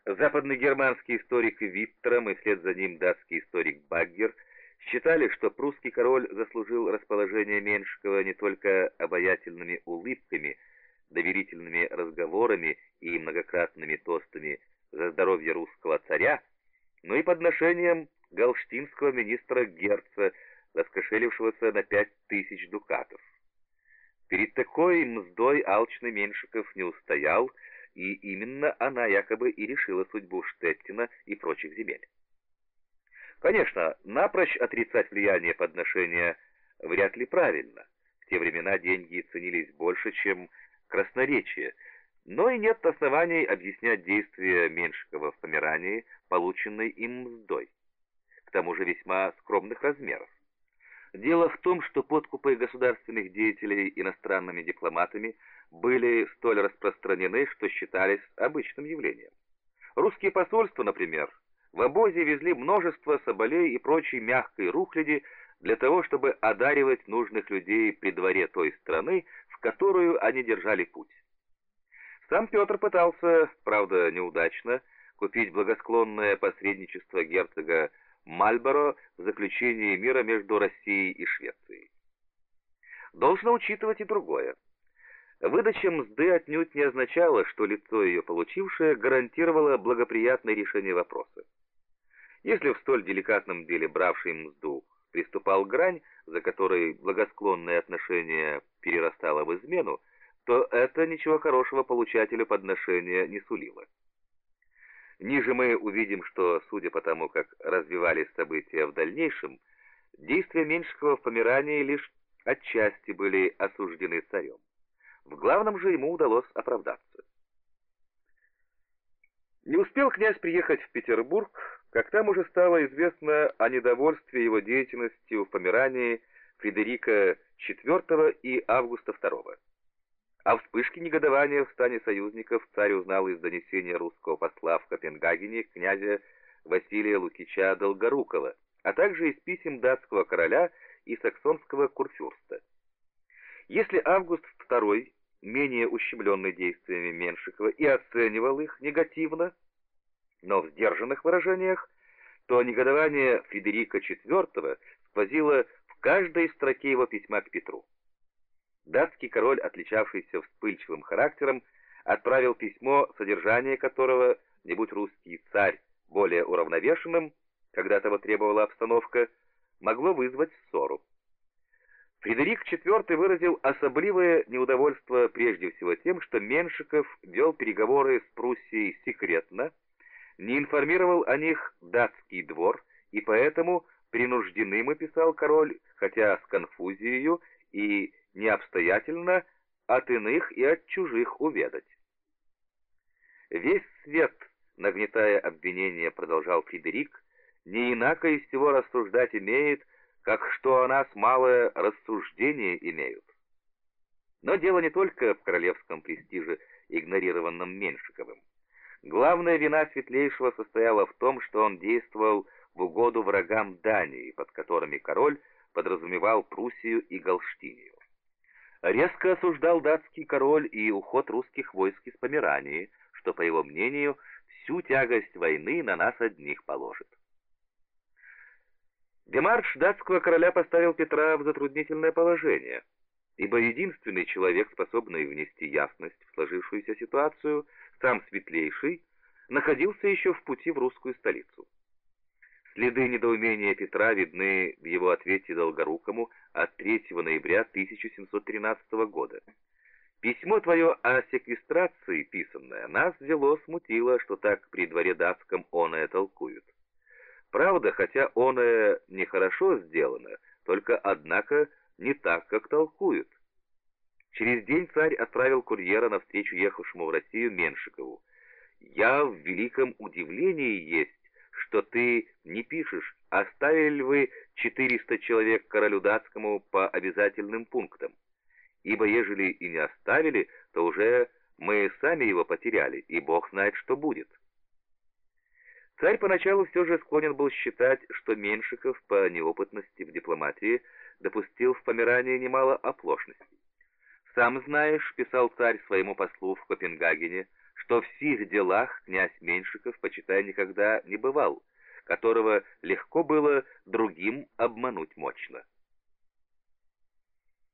Западный германский историк Виттером и вслед за ним датский историк Баггер считали, что прусский король заслужил расположение Меншикова не только обаятельными улыбками, доверительными разговорами и многократными тостами за здоровье русского царя, но и подношением галштинского министра Герца, раскошелившегося на 5000 дукатов. Перед такой мздой алчный Меншиков не устоял, и именно она якобы и решила судьбу Штеттина и прочих земель. Конечно, напрочь отрицать влияние подношения вряд ли правильно. В те времена деньги ценились больше, чем красноречие, но и нет оснований объяснять действия Меншикова в Померании, полученной им мздой, к тому же весьма скромных размеров. Дело в том, что подкупы государственных деятелей иностранными дипломатами были столь распространены, что считались обычным явлением. Русские посольства, например, в обозе везли множество соболей и прочей мягкой рухляди для того, чтобы одаривать нужных людей при дворе той страны, в которую они держали путь. Сам Петр пытался, правда неудачно, купить благосклонное посредничество герцога Мальборо в заключении мира между Россией и Швецией. Должно учитывать и другое. Выдача мзды отнюдь не означала, что лицо ее получившее гарантировало благоприятное решение вопроса. Если в столь деликатном деле бравший мзду приступал грань, за которой благосклонное отношение перерастало в измену, то это ничего хорошего получателю подношения не сулило. Ниже мы увидим, что, судя по тому, как развивались события в дальнейшем, действия Меншикова в Померании лишь отчасти были осуждены царем. В главном же ему удалось оправдаться. Не успел князь приехать в Петербург, как там уже стало известно о недовольстве его деятельностью в Померании Фредерика IV и Августа II. О вспышке негодования в стане союзников царь узнал из донесения русского посла в Копенгагене князя Василия Лукича Долгорукова, а также из писем датского короля и саксонского курфюрста. Если Август II, менее ущемленный действиями Меншикова, и оценивал их негативно, но в сдержанных выражениях, то негодование Фредерика IV сквозило в каждой строке его письма к Петру. Датский король, отличавшийся вспыльчивым характером, отправил письмо, содержание которого, не будь русский царь более уравновешенным, когда того требовала обстановка, могло вызвать ссору. Фредерик IV выразил особливое неудовольство прежде всего тем, что Меншиков вел переговоры с Пруссией секретно, не информировал о них датский двор, и поэтому принужденым, и писал король, хотя с конфузией и необстоятельно, от иных и от чужих уведать. Весь свет, нагнетая обвинения, продолжал Фредерик, не инако из всего рассуждать имеет, как что о нас малое рассуждение имеют. Но дело не только в королевском престиже, игнорированном Меншиковым. Главная вина Светлейшего состояла в том, что он действовал в угоду врагам Дании, под которыми король подразумевал Пруссию и Галштинию. Резко осуждал датский король и уход русских войск из Померании, что, по его мнению, всю тягость войны на нас одних положит. Демарш датского короля поставил Петра в затруднительное положение, ибо единственный человек, способный внести ясность в сложившуюся ситуацию, сам Светлейший, находился еще в пути в русскую столицу. Следы недоумения Петра видны в его ответе Долгорукому от 3 ноября 1713 года. «Письмо твое о секвестрации, писанное, нас взяло, смутило, что так при дворе датском оное толкуют. Правда, хотя оное нехорошо сделано, только, однако, не так, как толкуют». Через день царь отправил курьера навстречу ехавшему в Россию Меншикову. «Я в великом удивлении есть, что ты не пишешь, оставили ли вы 400 человек королю датскому по обязательным пунктам. Ибо ежели и не оставили, то уже мы сами его потеряли, и Бог знает, что будет». Царь поначалу все же склонен был считать, что Меншиков по неопытности в дипломатии допустил в Померании немало оплошностей. «Сам знаешь, — писал царь своему послу в Копенгагене, — что что в сих делах князь Меньшиков, почитай, никогда не бывал, которого легко было другим обмануть мощно.